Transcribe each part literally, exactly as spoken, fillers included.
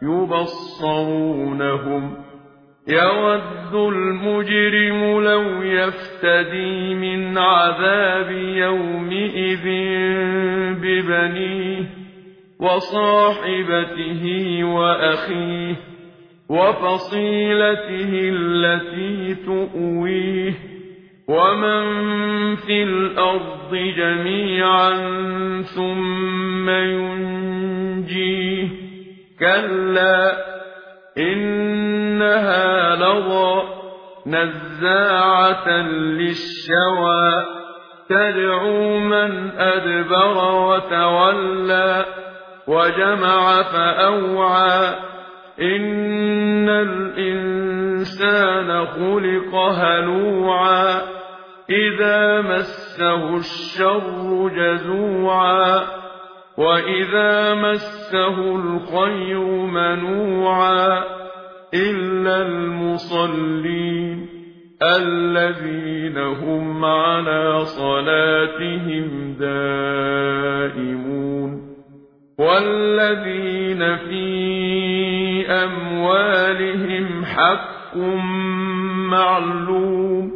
يبصرونهم يود المجرم لو يفتدي من عذاب يومئذ ببنيه وصاحبته وأخيه وفصيلته التي تؤويه ومن في الأرض جميعا ثم ينجيه كلا إنها لظى نزاعة للشوى تدعو من أدبر وتولى وجمع فأوعى إن الإنسان خلق هلوعا إذا مسه الشر جزوعا وإذا مسه الخير منوعا إلا المصلين الذين هم على صلاتهم دائمون والذين في أموالهم حق معلوم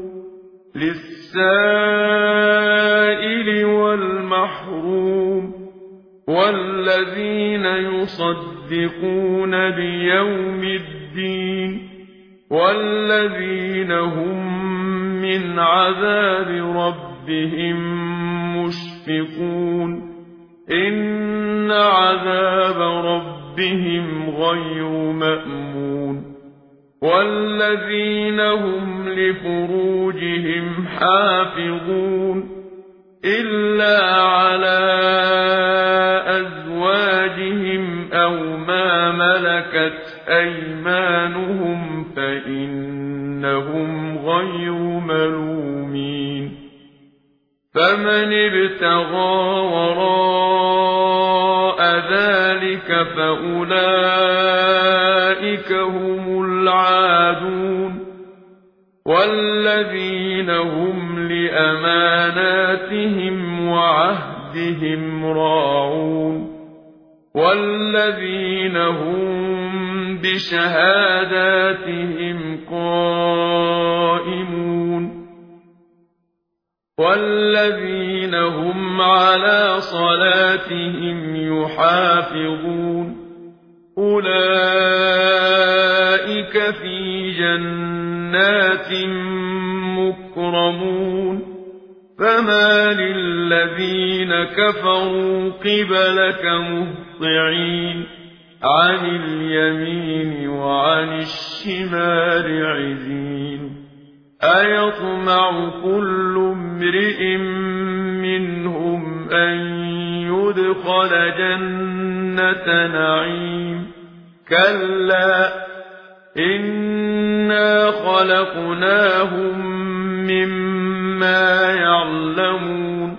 للسائل والمحروم والذين يصدقون بيوم الدين والذين هم من عذاب ربهم مشفقون إن عذاب ربهم غير مأمون والذين هم لفروجهم حافظون إلا على أزواجهم أو ما ملكت أيمانهم فإنهم غير ملومين فمن ابتغى وراء ذلك فأولئك هم العادون والذين هم لأماناتهم وعهدهم راعون والذين هم بشهاداتهم قائمون والذين هم على صلاتهم يحافظون أولئك في جنات مكرمون فما للذين كفروا قبلك مهطعين عن اليمين وعن الشمال عزين أيطمع كل امرئ منهم أن يدخل جنة نعيم كلا إنا خلقناهم مما يعلمون